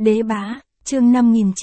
Đế bá, chương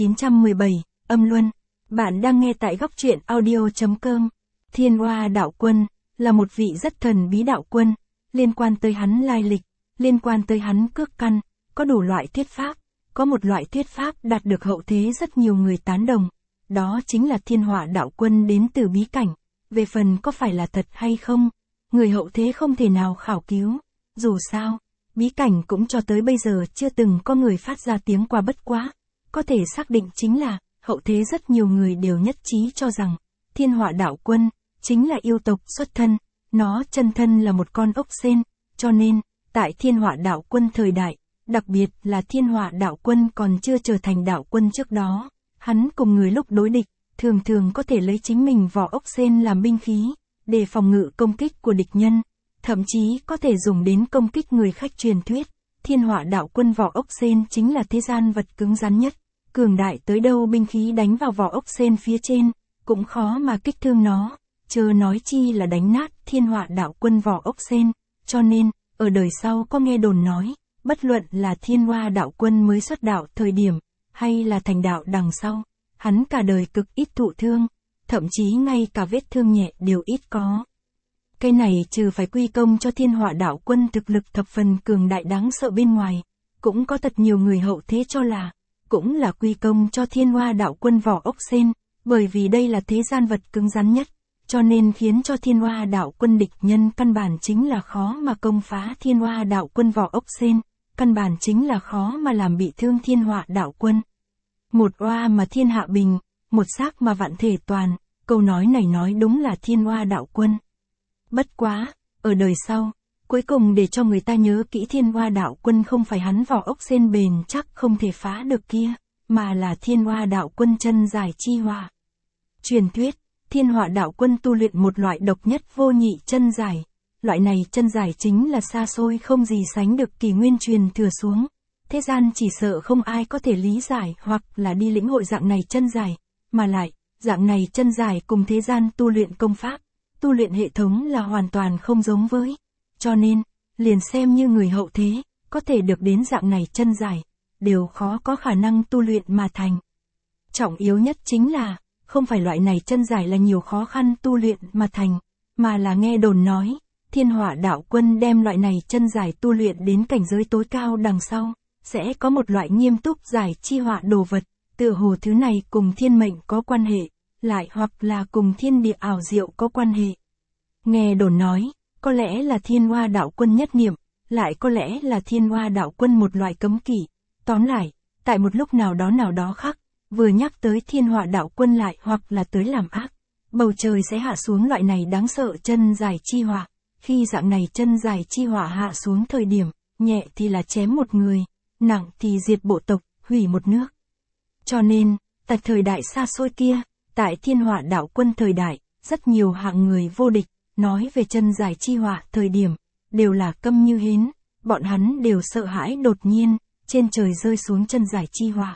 5917, âm luân. Bạn đang nghe tại góc truyện audio.com. Thiên Hoa đạo quân, là một vị rất thần bí đạo quân, liên quan tới hắn lai lịch, liên quan tới hắn cước căn, có đủ loại thuyết pháp, có một loại thuyết pháp đạt được hậu thế rất nhiều người tán đồng, đó chính là Thiên Họa đạo quân đến từ bí cảnh, về phần có phải là thật hay không, người hậu thế không thể nào khảo cứu, dù sao, bí cảnh cũng cho tới bây giờ chưa từng có người phát ra tiếng qua bất quá, có thể xác định chính là, hậu thế rất nhiều người đều nhất trí cho rằng, Thiên Họa đạo quân, chính là yêu tộc xuất thân, nó chân thân là một con ốc sên, cho nên, tại Thiên Họa đạo quân thời đại, đặc biệt là Thiên Họa đạo quân còn chưa trở thành đạo quân trước đó, hắn cùng người lúc đối địch, thường thường có thể lấy chính mình vỏ ốc sên làm binh khí, để phòng ngự công kích của địch nhân, thậm chí có thể dùng đến công kích người khách truyền thuyết. Thiên Họa đạo quân vỏ ốc sên chính là thế gian vật cứng rắn nhất, cường đại tới đâu binh khí đánh vào vỏ ốc sên phía trên, cũng khó mà kích thương nó, chớ nói chi là đánh nát Thiên Họa đạo quân vỏ ốc sên, cho nên, ở đời sau có nghe đồn nói, bất luận là Thiên Hoa đạo quân mới xuất đạo thời điểm, hay là thành đạo đằng sau, hắn cả đời cực ít thụ thương, thậm chí ngay cả vết thương nhẹ đều ít có. Cái này trừ phải quy công cho Thiên Họa đạo quân thực lực thập phần cường đại đáng sợ bên ngoài, cũng có thật nhiều người hậu thế cho là, cũng là quy công cho Thiên Hoa đạo quân vỏ ốc sên, bởi vì đây là thế gian vật cứng rắn nhất, cho nên khiến cho Thiên Hoa đạo quân địch nhân căn bản chính là khó mà công phá Thiên Hoa đạo quân vỏ ốc sên, căn bản chính là khó mà làm bị thương Thiên Họa đạo quân. Một oa mà thiên hạ bình, một xác mà vạn thể toàn, câu nói này nói đúng là Thiên Hoa đạo quân. Bất quá, ở đời sau, cuối cùng để cho người ta nhớ kỹ Thiên Hoa đạo quân không phải hắn vỏ ốc sên bền chắc không thể phá được kia, mà là Thiên Hoa đạo quân chân dài chi họa. Truyền thuyết, Thiên Họa đạo quân tu luyện một loại độc nhất vô nhị chân dài, loại này chân dài chính là xa xôi không gì sánh được kỳ nguyên truyền thừa xuống. Thế gian chỉ sợ không ai có thể lý giải hoặc là đi lĩnh hội dạng này chân dài, mà lại, dạng này chân dài cùng thế gian tu luyện công pháp, tu luyện hệ thống là hoàn toàn không giống với. Cho nên, liền xem như người hậu thế, có thể được đến dạng này chân dài, đều khó có khả năng tu luyện mà thành. Trọng yếu nhất chính là, không phải loại này chân dài là nhiều khó khăn tu luyện mà thành, mà là nghe đồn nói, Thiên Họa đạo quân đem loại này chân dài tu luyện đến cảnh giới tối cao đằng sau, sẽ có một loại nghiêm túc giải chi họa đồ vật, tựa hồ thứ này cùng thiên mệnh có quan hệ, lại hoặc là cùng thiên địa ảo diệu có quan hệ. Nghe đồn nói, có lẽ là Thiên Hoa đạo quân nhất niệm, lại có lẽ là Thiên Hoa đạo quân một loại cấm kỵ. Tóm lại, tại một lúc nào đó khác, vừa nhắc tới Thiên Họa đạo quân lại hoặc là tới làm ác, bầu trời sẽ hạ xuống loại này đáng sợ chân dài chi họa. Khi dạng này chân dài chi họa hạ xuống thời điểm, nhẹ thì là chém một người, nặng thì diệt bộ tộc, hủy một nước. Cho nên, tại thời đại xa xôi kia, tại Thiên Họa đạo quân thời đại, rất nhiều hạng người vô địch, nói về chân dài chi họa thời điểm, đều là câm như hến, bọn hắn đều sợ hãi đột nhiên, trên trời rơi xuống chân dài chi họa.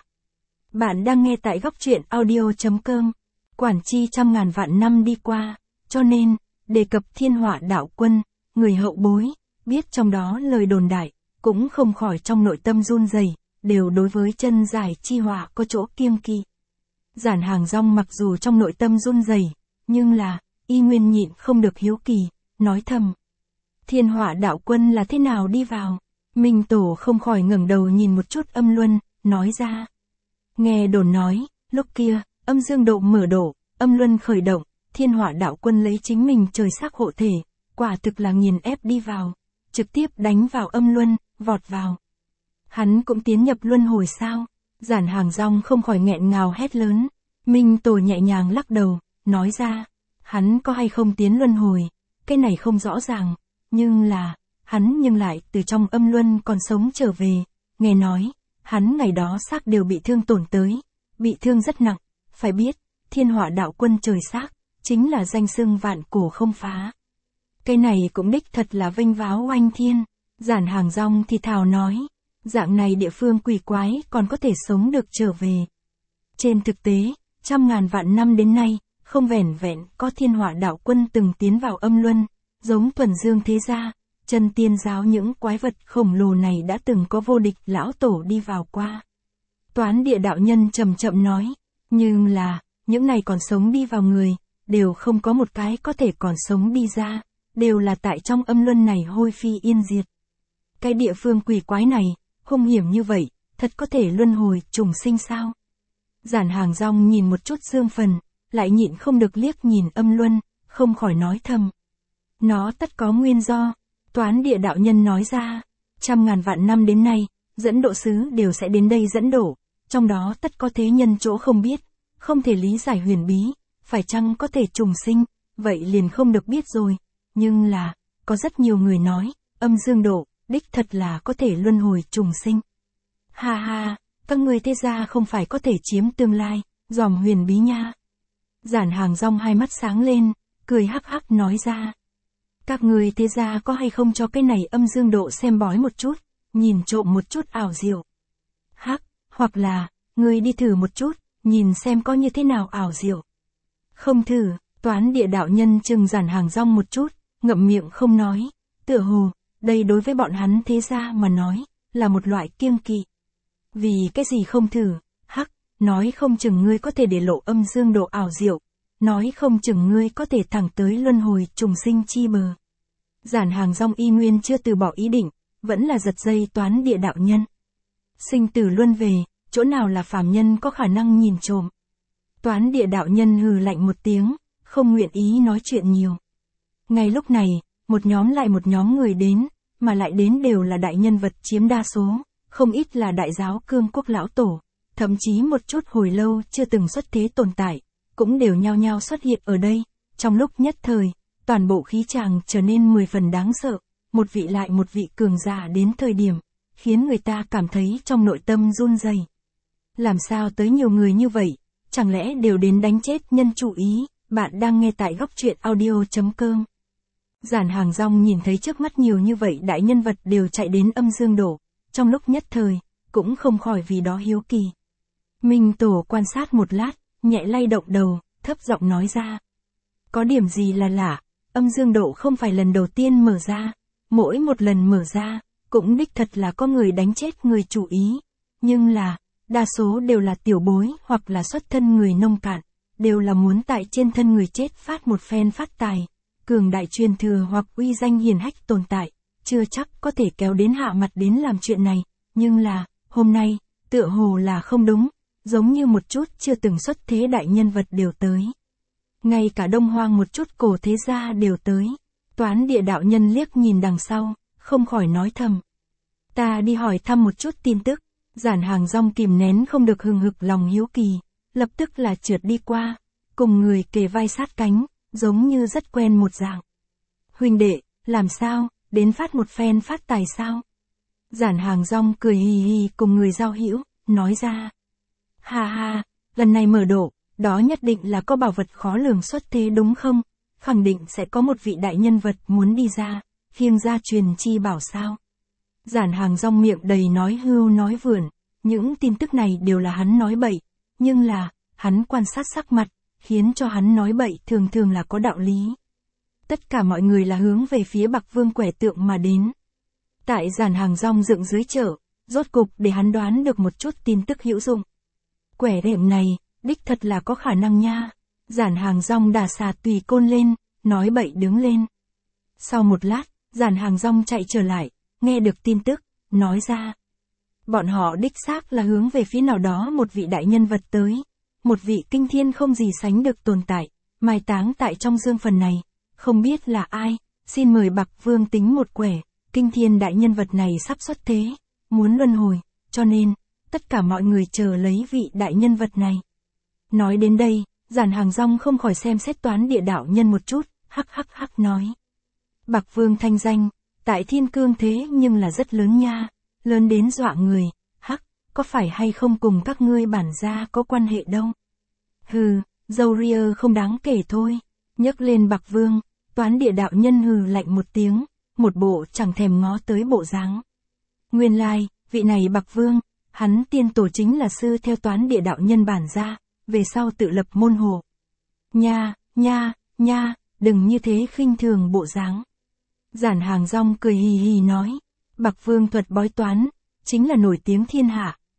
Bạn đang nghe tại góc truyện audio.com, quản chi trăm ngàn vạn năm đi qua, cho nên, đề cập Thiên Họa đạo quân, người hậu bối, biết trong đó lời đồn đại, cũng không khỏi trong nội tâm run rẩy, đều đối với chân dài chi họa có chỗ kiêng kỵ. Giản Hàng Rong mặc dù trong nội tâm run rẩy, nhưng là, y nguyên nhịn không được hiếu kỳ, nói thầm. Thiên Họa đạo quân là thế nào đi vào? Minh Tổ không khỏi ngẩng đầu nhìn một chút âm luân, nói ra. Nghe đồn nói, lúc kia, âm dương độ mở độ, âm luân khởi động, Thiên Họa đạo quân lấy chính mình trời sắc hộ thể, quả thực là nghiền ép đi vào, trực tiếp đánh vào âm luân, vọt vào. Hắn cũng tiến nhập luân hồi sao? Giản Hàng Rong không khỏi nghẹn ngào hét lớn. Minh Tổ nhẹ nhàng lắc đầu, nói ra, hắn có hay không tiến luân hồi, cái này không rõ ràng, nhưng là, hắn nhưng lại từ trong âm luân còn sống trở về, nghe nói, hắn ngày đó xác đều bị thương tổn tới, bị thương rất nặng, phải biết, Thiên Họa đạo quân trời xác, chính là danh xưng vạn cổ không phá. Cái này cũng đích thật là vinh váo oanh thiên, Giản Hàng Rong thì thào nói, dạng này địa phương quỷ quái còn có thể sống được trở về. Trên thực tế, trăm ngàn vạn năm đến nay, không vẻn vẹn có Thiên Họa đạo quân từng tiến vào âm luân, giống thuần dương thế gia, chân tiên giáo những quái vật khổng lồ này đã từng có vô địch lão tổ đi vào qua. Toán địa đạo nhân chậm chậm nói, nhưng là, những này còn sống đi vào người, đều không có một cái có thể còn sống đi ra, đều là tại trong âm luân này hôi phi yên diệt. Cái địa phương quỷ quái này, hung hiểm như vậy, thật có thể luân hồi trùng sinh sao? Giản Hàng Rong nhìn một chút dương phần, lại nhịn không được liếc nhìn âm luân, không khỏi nói thầm. Nó tất có nguyên do, toán địa đạo nhân nói ra, 100.000 vạn năm đến nay, dẫn độ sứ đều sẽ đến đây dẫn độ, trong đó tất có thế nhân chỗ không biết, không thể lý giải huyền bí, phải chăng có thể trùng sinh, vậy liền không được biết rồi, nhưng là, có rất nhiều người nói, âm dương độ, đích thật là có thể luân hồi trùng sinh. Ha ha, các người thế gia không phải có thể chiếm tương lai, dòm huyền bí nha. Giản Hàng Rong hai mắt sáng lên, cười hắc hắc nói ra. Các người thế gia có hay không cho cái này âm dương độ xem bói một chút, nhìn trộm một chút ảo diệu. Hắc, hoặc là, người đi thử một chút, nhìn xem có như thế nào ảo diệu. Không thử, toán địa đạo nhân chừng Giản Hàng Rong một chút, ngậm miệng không nói, tựa hồ, đây đối với bọn hắn thế gia mà nói, là một loại kiêng kỵ. Vì cái gì không thử, hắc, nói không chừng ngươi có thể để lộ âm dương độ ảo diệu, nói không chừng ngươi có thể thẳng tới luân hồi trùng sinh chi bờ. Giản Hàng Rong y nguyên chưa từ bỏ ý định, vẫn là giật dây toán địa đạo nhân. Sinh tử luân về, chỗ nào là phàm nhân có khả năng nhìn trộm. Toán địa đạo nhân hừ lạnh một tiếng, không nguyện ý nói chuyện nhiều. Ngay lúc này, một nhóm lại một nhóm người đến, mà lại đến đều là đại nhân vật chiếm đa số, không ít là đại giáo Cương Quốc lão tổ, thậm chí một chút hồi lâu chưa từng xuất thế tồn tại, cũng đều nhao nhao xuất hiện ở đây, trong lúc nhất thời, toàn bộ khí tràng trở nên 10 phần đáng sợ, một vị lại một vị cường giả đến thời điểm, khiến người ta cảm thấy trong nội tâm run rẩy. Làm sao tới nhiều người như vậy, chẳng lẽ đều đến đánh chết nhân chủ ý, bạn đang nghe tại góc truyện audio.com. Giản Hàng Rong nhìn thấy trước mắt nhiều như vậy đại nhân vật đều chạy đến âm dương độ, trong lúc nhất thời, cũng không khỏi vì đó hiếu kỳ. Minh Tổ quan sát một lát, nhẹ lay động đầu, thấp giọng nói ra. Có điểm gì là lạ, âm dương độ không phải lần đầu tiên mở ra, mỗi một lần mở ra, cũng đích thật là có người đánh chết người chủ ý, nhưng là, đa số đều là tiểu bối hoặc là xuất thân người nông cạn, đều là muốn tại trên thân người chết phát một phen phát tài, cường đại truyền thừa hoặc uy danh hiển hách tồn tại, chưa chắc có thể kéo đến hạ mặt đến làm chuyện này, nhưng là, hôm nay, tựa hồ là không đúng, giống như một chút chưa từng xuất thế đại nhân vật đều tới. Ngay cả Đông Hoang một chút cổ thế gia đều tới. Toán địa đạo nhân liếc nhìn đằng sau, không khỏi nói thầm. Ta đi hỏi thăm một chút tin tức, Giản Hàng Rong kìm nén không được hừng hực lòng hiếu kỳ, lập tức là trượt đi qua, cùng người kề vai sát cánh, giống như rất quen một dạng. Huynh đệ, làm sao, đến phát một phen phát tài sao? Giản Hàng Rong cười hì hì cùng người giao hữu, nói ra. Ha ha, lần này mở độ, đó nhất định là có bảo vật khó lường xuất thế đúng không? Khẳng định sẽ có một vị đại nhân vật muốn đi ra, khiêng ra truyền chi bảo sao. Giản Hàng Rong miệng đầy nói hưu nói vượn, những tin tức này đều là hắn nói bậy, nhưng là, hắn quan sát sắc mặt, khiến cho hắn nói bậy thường thường là có đạo lý. Tất cả mọi người là hướng về phía Bạc Vương quẻ tượng mà đến. Tại Giản Hàng Rong dựng dưới chợ, rốt cục để hắn đoán được một chút tin tức hữu dụng. Quẻ đệm này, đích thật là có khả năng nha. Giản Hàng Rong đà xà tùy côn lên, nói bậy đứng lên. Sau một lát, Giản Hàng Rong chạy trở lại, nghe được tin tức, nói ra. Bọn họ đích xác là hướng về phía nào đó một vị đại nhân vật tới. Một vị kinh thiên không gì sánh được tồn tại, mai táng tại trong dương phần này. Không biết là ai, xin mời Bạc Vương tính một quẻ, kinh thiên đại nhân vật này sắp xuất thế, muốn luân hồi, cho nên, tất cả mọi người chờ lấy vị đại nhân vật này. Nói đến đây, Giản Hàng Rong không khỏi xem xét toán địa đạo nhân một chút, hắc hắc hắc nói. Bạc Vương thanh danh, tại Thiên Cương thế nhưng là rất lớn nha, lớn đến dọa người, hắc, có phải hay không cùng các ngươi bản gia có quan hệ đâu. Hừ, dâu ria không đáng kể thôi. Nhấc lên Bạc Vương, toán địa đạo nhân hừ lạnh một tiếng, một bộ chẳng thèm ngó tới bộ dáng. Nguyên lai, vị này Bạc Vương, hắn tiên tổ chính là sư theo toán địa đạo nhân bản gia, về sau tự lập môn hộ. Nha, đừng như thế khinh thường bộ dáng. Giản Hàng Rong cười hì hì nói, Bạc Vương thuật bói toán, chính là nổi tiếng thiên hạ,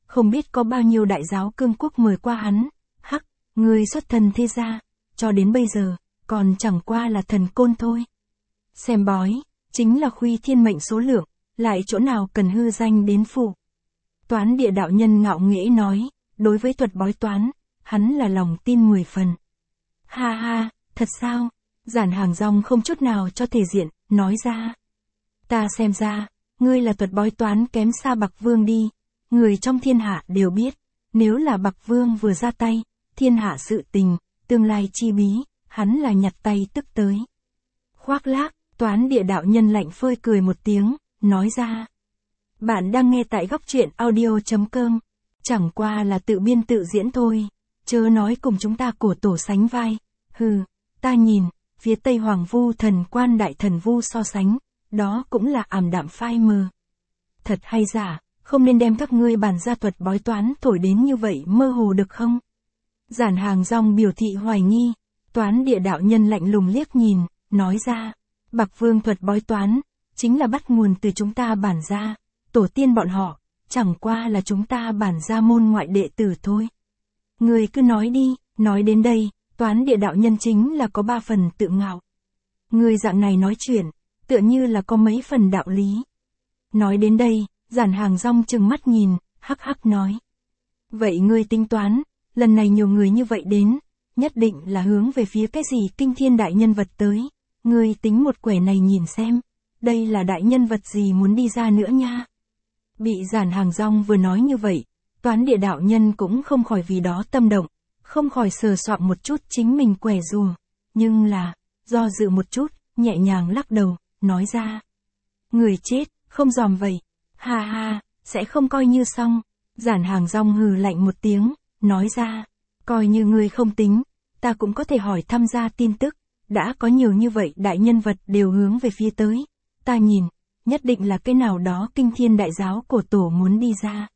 không biết có bao nhiêu đại giáo cương quốc mời qua hắn. Hắc, ngươi xuất thân thế gia, cho đến bây giờ, còn chẳng qua là thần côn thôi. Xem bói, chính là khuy thiên mệnh số lượng, lại chỗ nào cần hư danh đến phụ. Toán địa đạo nhân ngạo nghễ nói, đối với thuật bói toán, hắn là lòng tin 10 phần. Ha ha, thật sao? Giản Hàng Rong không chút nào cho thể diện, nói ra. Ta xem ra, ngươi là thuật bói toán kém xa Bạc Vương đi. Người trong thiên hạ đều biết, nếu là Bạc Vương vừa ra tay, thiên hạ sự tình, tương lai chi bí, hắn là nhặt tay tức tới. Khoác lác, toán địa đạo nhân lạnh phơi cười một tiếng, nói ra. Bạn đang nghe tại góc truyện audio.com, chẳng qua là tự biên tự diễn thôi, chớ nói cùng chúng ta cổ tổ sánh vai. Hừ, ta nhìn, phía Tây Hoàng Vu thần quan đại thần vu so sánh, đó cũng là ảm đạm phai mờ. Thật hay giả, không nên đem các ngươi bản gia thuật bói toán thổi đến như vậy mơ hồ được không? Giản Hàng Rong biểu thị hoài nghi, toán địa đạo nhân lạnh lùng liếc nhìn, nói ra, Bạc Vương thuật bói toán, chính là bắt nguồn từ chúng ta bản gia, tổ tiên bọn họ, chẳng qua là chúng ta bản gia môn ngoại đệ tử thôi. Người cứ nói đi, nói đến đây, toán địa đạo nhân chính là có 3 phần tự ngạo. Người dạng này nói chuyện, tựa như là có mấy phần đạo lý. Nói đến đây, Giản Hàng Rong trừng mắt nhìn, hắc hắc nói. Vậy ngươi tính toán, lần này nhiều người như vậy đến, nhất định là hướng về phía cái gì kinh thiên đại nhân vật tới. Ngươi tính một quẻ này nhìn xem, đây là đại nhân vật gì muốn đi ra nữa nha. Bị Giản Hàng Rong vừa nói như vậy, toán địa đạo nhân cũng không khỏi vì đó tâm động, không khỏi sờ soạng một chút chính mình quẻ rùa, nhưng là, do dự một chút, nhẹ nhàng lắc đầu, nói ra. Người chết, không dòm vậy, ha ha, sẽ không coi như xong. Giản Hàng Rong hừ lạnh một tiếng, nói ra, coi như ngươi không tính, ta cũng có thể hỏi tham gia tin tức, đã có nhiều như vậy đại nhân vật đều hướng về phía tới, ta nhìn, nhất định là cái nào đó kinh thiên đại giáo cổ tổ muốn đi ra.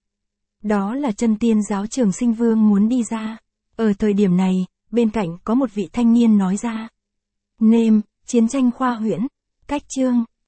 Đó là chân tiên giáo Trường Sinh Vương muốn đi ra. Ở thời điểm này, bên cạnh có một vị thanh niên nói ra. Nêm, chiến tranh khoa huyễn, cách chương.